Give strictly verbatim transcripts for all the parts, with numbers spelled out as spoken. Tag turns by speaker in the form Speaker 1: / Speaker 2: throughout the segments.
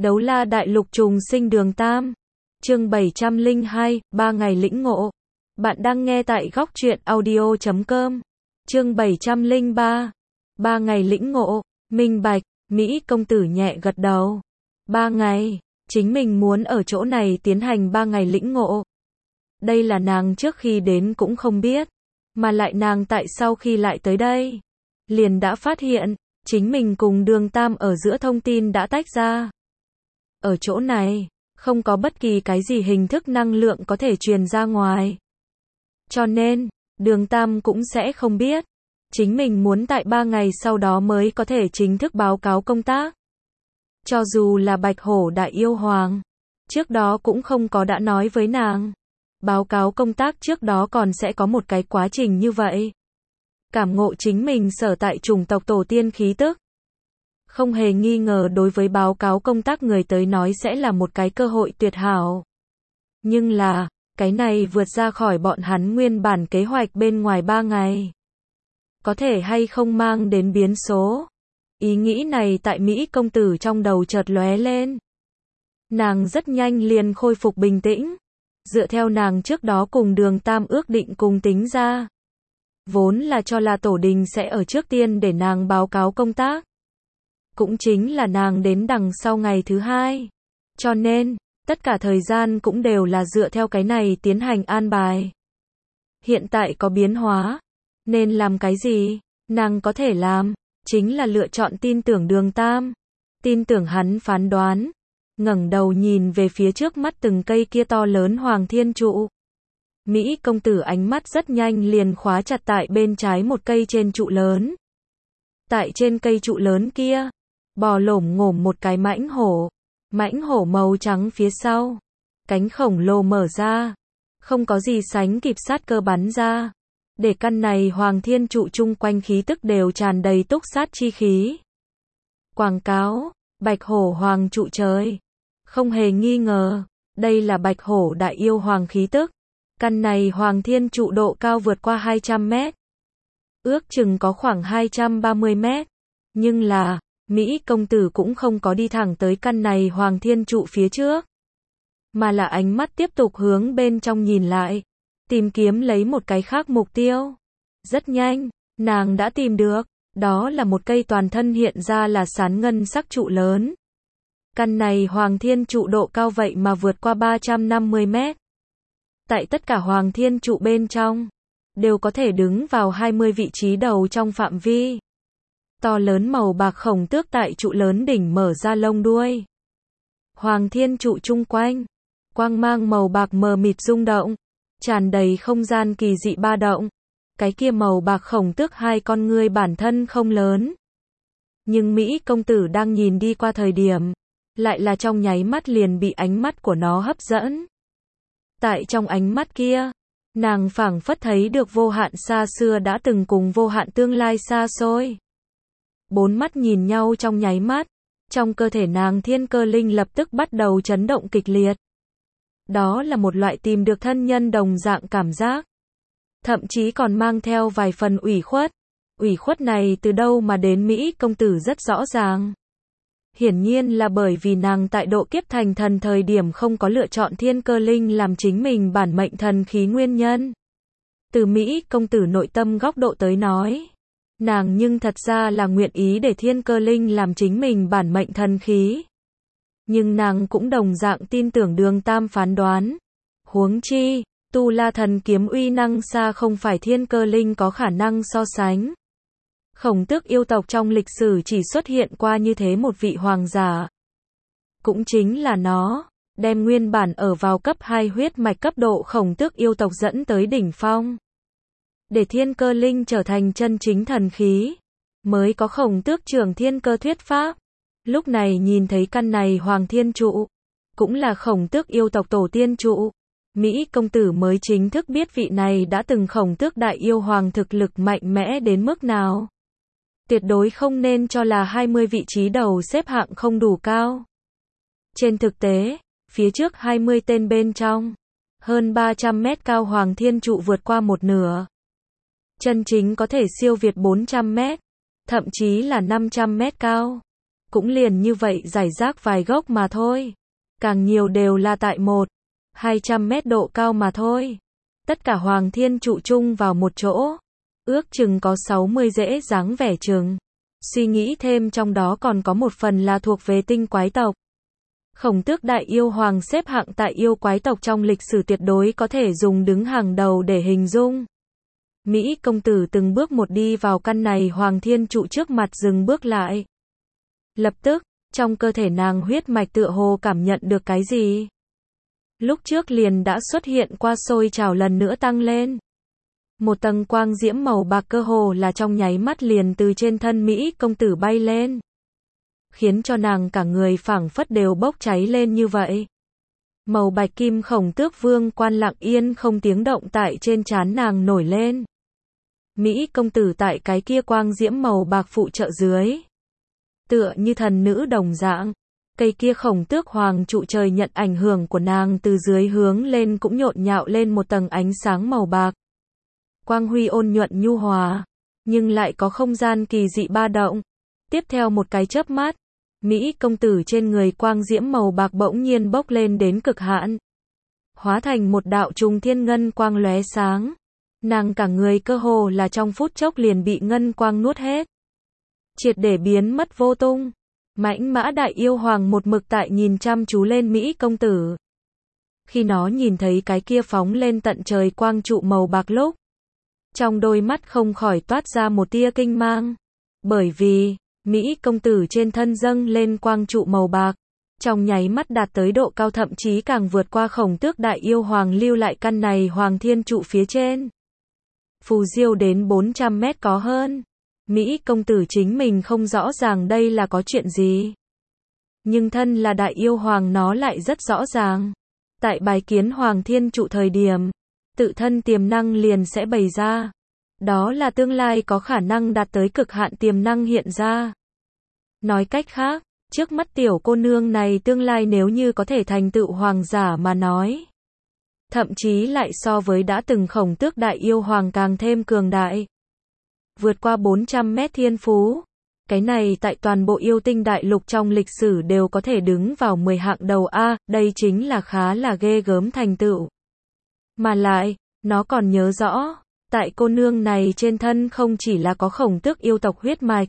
Speaker 1: Đấu la đại lục trùng sinh đường Tam. Chương bảy trăm lẻ hai, ba ngày lĩnh ngộ. Bạn đang nghe tại góc truyện audio chấm com. Chương bảy trăm lẻ ba. Ba ngày lĩnh ngộ. Minh bạch, Mỹ công tử nhẹ gật đầu. Ba ngày, chính mình muốn ở chỗ này tiến hành ba ngày lĩnh ngộ. Đây là nàng trước khi đến cũng không biết, mà lại nàng tại sau khi lại tới đây, liền đã phát hiện, chính mình cùng đường Tam ở giữa thông tin đã tách ra. Ở chỗ này, không có bất kỳ cái gì hình thức năng lượng có thể truyền ra ngoài. Cho nên, đường Tam cũng sẽ không biết, chính mình muốn tại ba ngày sau đó mới có thể chính thức báo cáo công tác. Cho dù là Bạch Hổ Đại Yêu Hoàng, trước đó cũng không có đã nói với nàng. Báo cáo công tác trước đó còn sẽ có một cái quá trình như vậy. Cảm ngộ chính mình sở tại chủng tộc tổ tiên khí tức. Không hề nghi ngờ đối với báo cáo công tác người tới nói sẽ là một cái cơ hội tuyệt hảo. Nhưng là, cái này vượt ra khỏi bọn hắn nguyên bản kế hoạch bên ngoài ba ngày. Có thể hay không mang đến biến số. Ý nghĩ này tại Mỹ công tử trong đầu chợt lóe lên. Nàng rất nhanh liền khôi phục bình tĩnh. Dựa theo nàng trước đó cùng đường Tam ước định cùng tính ra. Vốn là cho là tổ đình sẽ ở trước tiên để nàng báo cáo công tác. Cũng chính là nàng đến đằng sau ngày thứ hai. Cho nên, tất cả thời gian cũng đều là dựa theo cái này tiến hành an bài. Hiện tại có biến hóa. Nên làm cái gì? Nàng có thể làm. Chính là lựa chọn tin tưởng đường Tam. Tin tưởng hắn phán đoán. Ngẩng đầu nhìn về phía trước mắt từng cây kia to lớn hoàng thiên trụ. Mỹ công tử ánh mắt rất nhanh liền khóa chặt tại bên trái một cây trên trụ lớn. Tại trên cây trụ lớn kia, bò lổm ngổm một cái mãnh hổ. Mãnh hổ màu trắng phía sau. Cánh khổng lồ mở ra. Không có gì sánh kịp sát cơ bắn ra. Để căn này hoàng thiên trụ chung quanh khí tức đều tràn đầy túc sát chi khí. Quảng cáo, Bạch Hổ Hoàng trụ trời. Không hề nghi ngờ, đây là Bạch Hổ Đại Yêu Hoàng khí tức. Căn này hoàng thiên trụ độ cao vượt qua hai trăm mét. Ước chừng có khoảng hai trăm ba mươi mét. Nhưng là, Mỹ công tử cũng không có đi thẳng tới căn này hoàng thiên trụ phía trước. Mà là ánh mắt tiếp tục hướng bên trong nhìn lại. Tìm kiếm lấy một cái khác mục tiêu. Rất nhanh, nàng đã tìm được. Đó là một cây toàn thân hiện ra là sán ngân sắc trụ lớn. Căn này hoàng thiên trụ độ cao vậy mà vượt qua ba trăm năm mươi mét. Tại tất cả hoàng thiên trụ bên trong, đều có thể đứng vào hai mươi vị trí đầu trong phạm vi. To lớn màu bạc khổng tước tại trụ lớn đỉnh mở ra lông đuôi. Hoàng thiên trụ chung quanh, quang mang màu bạc mờ mịt rung động, tràn đầy không gian kỳ dị ba động. Cái kia màu bạc khổng tước hai con ngươi bản thân không lớn. Nhưng Mỹ công tử đang nhìn đi qua thời điểm, lại là trong nháy mắt liền bị ánh mắt của nó hấp dẫn. Tại trong ánh mắt kia, nàng phảng phất thấy được vô hạn xa xưa đã từng cùng vô hạn tương lai xa xôi. Bốn mắt nhìn nhau trong nháy mắt, trong cơ thể nàng thiên cơ linh lập tức bắt đầu chấn động kịch liệt. Đó là một loại tìm được thân nhân đồng dạng cảm giác. Thậm chí còn mang theo vài phần ủy khuất. Ủy khuất này từ đâu mà đến Mỹ công tử rất rõ ràng. Hiển nhiên là bởi vì nàng tại độ kiếp thành thần thời điểm không có lựa chọn thiên cơ linh làm chính mình bản mệnh thần khí nguyên nhân. Từ Mỹ công tử nội tâm góc độ tới nói, nàng nhưng thật ra là nguyện ý để thiên cơ linh làm chính mình bản mệnh thần khí. Nhưng nàng cũng đồng dạng tin tưởng đường Tam phán đoán. Huống chi, tu la thần kiếm uy năng xa không phải thiên cơ linh có khả năng so sánh. Khổng tước yêu tộc trong lịch sử chỉ xuất hiện qua như thế một vị hoàng giả. Cũng chính là nó, đem nguyên bản ở vào cấp hai huyết mạch cấp độ khổng tước yêu tộc dẫn tới đỉnh phong. Để thiên cơ linh trở thành chân chính thần khí, mới có khổng tước trưởng thiên cơ thuyết pháp. Lúc này nhìn thấy căn này hoàng thiên trụ, cũng là khổng tước yêu tộc tổ tiên trụ. Mỹ công tử mới chính thức biết vị này đã từng khổng tước đại yêu hoàng thực lực mạnh mẽ đến mức nào. Tuyệt đối không nên cho là hai mươi vị trí đầu xếp hạng không đủ cao. Trên thực tế, phía trước hai mươi tên bên trong, hơn ba trăm mét cao hoàng thiên trụ vượt qua một nửa. Chân chính có thể siêu việt bốn trăm mét, thậm chí là năm trăm mét cao. cũng liền như vậy rải rác vài gốc mà thôi. Càng nhiều đều là tại một, hai trăm mét độ cao mà thôi. Tất cả Hoàng Thiên trụ chung vào một chỗ, ước chừng có sáu mươi rễ dáng vẻ chừng. Suy nghĩ thêm trong đó còn có một phần là thuộc về tinh quái tộc. Khổng Tước Đại Yêu Hoàng xếp hạng tại yêu quái tộc trong lịch sử tuyệt đối có thể dùng đứng hàng đầu để hình dung. Mỹ công tử từng bước một đi vào căn này Hoàng Thiên trụ trước mặt dừng bước lại. Lập tức, trong cơ thể nàng huyết mạch tựa hồ cảm nhận được cái gì. Lúc trước liền đã xuất hiện qua sôi trào lần nữa tăng lên. Một tầng quang diễm màu bạc cơ hồ là trong nháy mắt liền từ trên thân Mỹ công tử bay lên. Khiến cho nàng cả người phảng phất đều bốc cháy lên như vậy. Màu bạch kim Khổng Tước Vương quan lặng yên không tiếng động tại trên trán nàng nổi lên. Mỹ công tử tại cái kia quang diễm màu bạc phụ trợ dưới. Tựa như thần nữ đồng dạng. Cây kia Khổng Tước Hoàng trụ trời nhận ảnh hưởng của nàng từ dưới hướng lên cũng nhộn nhạo lên một tầng ánh sáng màu bạc. Quang huy ôn nhuận nhu hòa, nhưng lại có không gian kỳ dị ba động. Tiếp theo một cái chớp mắt, Mỹ công tử trên người quang diễm màu bạc bỗng nhiên bốc lên đến cực hạn. Hóa thành một đạo trùng thiên ngân quang lóe sáng. Nàng cả người cơ hồ là trong phút chốc liền bị ngân quang nuốt hết. Triệt để biến mất vô tung. Mãnh Mã Đại Yêu Hoàng một mực tại nhìn chăm chú lên Mỹ công tử. Khi nó nhìn thấy cái kia phóng lên tận trời quang trụ màu bạc lúc, trong đôi mắt không khỏi toát ra một tia kinh mang. Bởi vì, Mỹ công tử trên thân dâng lên quang trụ màu bạc, trong nháy mắt đạt tới độ cao thậm chí càng vượt qua Khổng Tước Đại Yêu Hoàng lưu lại căn này Hoàng Thiên trụ phía trên. Phù diêu đến bốn trăm mét có hơn. Mỹ công tử chính mình không rõ ràng đây là có chuyện gì. Nhưng thân là Đại Yêu Hoàng nó lại rất rõ ràng. Tại bái kiến Hoàng Thiên trụ thời điểm, tự thân tiềm năng liền sẽ bày ra. Đó là tương lai có khả năng đạt tới cực hạn tiềm năng hiện ra. Nói cách khác, trước mắt tiểu cô nương này tương lai nếu như có thể thành tựu hoàng giả mà nói. Thậm chí lại so với đã từng Khổng Tước Đại Yêu Hoàng càng thêm cường đại. Vượt qua bốn trăm mét thiên phú. Cái này tại toàn bộ yêu tinh đại lục trong lịch sử đều có thể đứng vào mười hạng đầu A, đây chính là khá là ghê gớm thành tựu. Mà lại, nó còn nhớ rõ, tại cô nương này trên thân không chỉ là có Khổng Tước yêu tộc huyết mạch,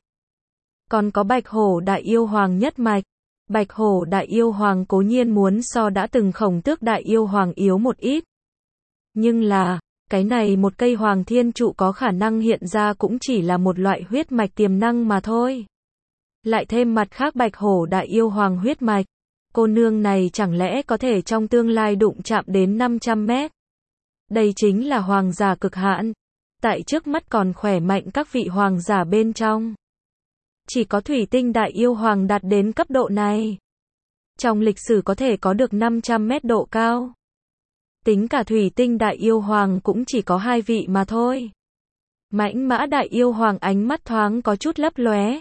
Speaker 1: còn có Bạch Hổ Đại Yêu Hoàng nhất mạch. Bạch Hổ Đại Yêu Hoàng cố nhiên muốn so đã từng Khổng Tước Đại Yêu Hoàng yếu một ít. Nhưng là, cái này một cây Hoàng Thiên trụ có khả năng hiện ra cũng chỉ là một loại huyết mạch tiềm năng mà thôi. Lại thêm mặt khác Bạch Hổ Đại Yêu Hoàng huyết mạch, cô nương này chẳng lẽ có thể trong tương lai đụng chạm đến năm trăm mét. Đây chính là hoàng giả cực hạn. Tại trước mắt còn khỏe mạnh các vị hoàng giả bên trong. Chỉ có Thủy Tinh Đại Yêu Hoàng đạt đến cấp độ này. Trong lịch sử có thể có được năm trăm mét độ cao. Tính cả Thủy Tinh Đại Yêu Hoàng cũng chỉ có hai vị mà thôi. Mãnh Mã Đại Yêu Hoàng ánh mắt thoáng có chút lấp lóe.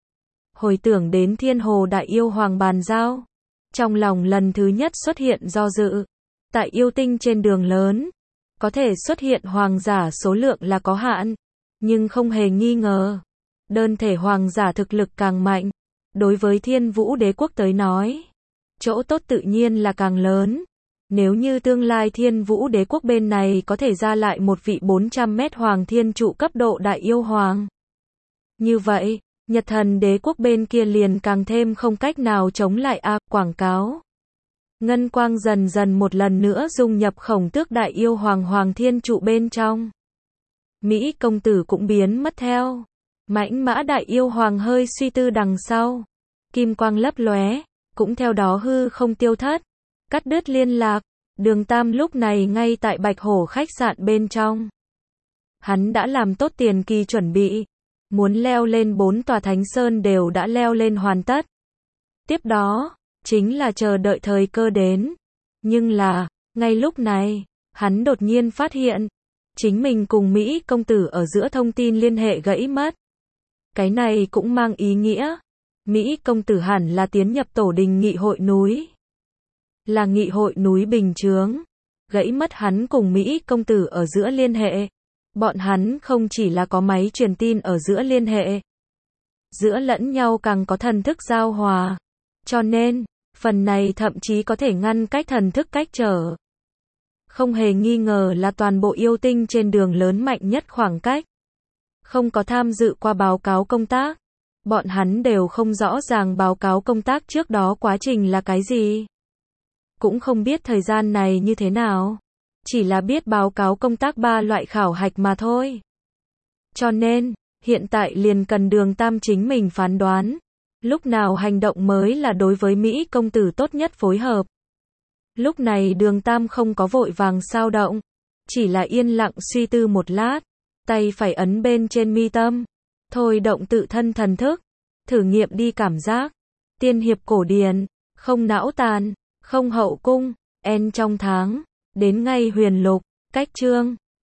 Speaker 1: Hồi tưởng đến Thiên Hồ Đại Yêu Hoàng bàn giao. Trong lòng lần thứ nhất xuất hiện do dự. Tại yêu tinh trên đường lớn, có thể xuất hiện hoàng giả số lượng là có hạn. Nhưng không hề nghi ngờ. Đơn thể hoàng giả thực lực càng mạnh. Đối với Thiên Vũ Đế Quốc tới nói, chỗ tốt tự nhiên là càng lớn. Nếu như tương lai Thiên Vũ Đế Quốc bên này có thể ra lại một vị bốn trăm mét Hoàng Thiên trụ cấp độ Đại Yêu Hoàng. Như vậy, Nhật Thần Đế Quốc bên kia liền càng thêm không cách nào chống lại a. Quảng cáo. Ngân quang dần dần một lần nữa dung nhập Khổng Tước Đại Yêu Hoàng Hoàng Thiên trụ bên trong. Mỹ công tử cũng biến mất theo. Mãnh Mã Đại Yêu Hoàng hơi suy tư đằng sau. Kim quang lấp lóe, cũng theo đó hư không tiêu thất. Cắt đứt liên lạc. Đường Tam lúc này ngay tại Bạch Hổ khách sạn bên trong. Hắn đã làm tốt tiền kỳ chuẩn bị. Muốn leo lên bốn tòa thánh sơn đều đã leo lên hoàn tất. Tiếp đó, chính là chờ đợi thời cơ đến. Nhưng là, ngay lúc này, hắn đột nhiên phát hiện, chính mình cùng Mỹ công tử ở giữa thông tin liên hệ gãy mất. Cái này cũng mang ý nghĩa, Mỹ công tử hẳn là tiến nhập tổ đình nghị hội núi. Là nghị hội núi bình chướng. Gãy mất hắn cùng Mỹ công tử ở giữa liên hệ. Bọn hắn không chỉ là có máy truyền tin ở giữa liên hệ, giữa lẫn nhau càng có thần thức giao hòa. Cho nên, phần này thậm chí có thể ngăn cách thần thức cách trở. Không hề nghi ngờ là toàn bộ yêu tinh trên đường lớn mạnh nhất khoảng cách. Không có tham dự qua báo cáo công tác. Bọn hắn đều không rõ ràng báo cáo công tác trước đó quá trình là cái gì. Cũng không biết thời gian này như thế nào. Chỉ là biết báo cáo công tác ba loại khảo hạch mà thôi. Cho nên, hiện tại liền cần Đường Tam chính mình phán đoán. Lúc nào hành động mới là đối với Mỹ công tử tốt nhất phối hợp. Lúc này Đường Tam không có vội vàng sao động. Chỉ là yên lặng suy tư một lát. Tay phải ấn bên trên mi tâm. Thôi động tự thân thần thức. Thử nghiệm đi cảm giác. Tiên hiệp cổ điển. Không não tàn. Không hậu cung. En trong tháng. Đến ngay huyền lục. Cách chương.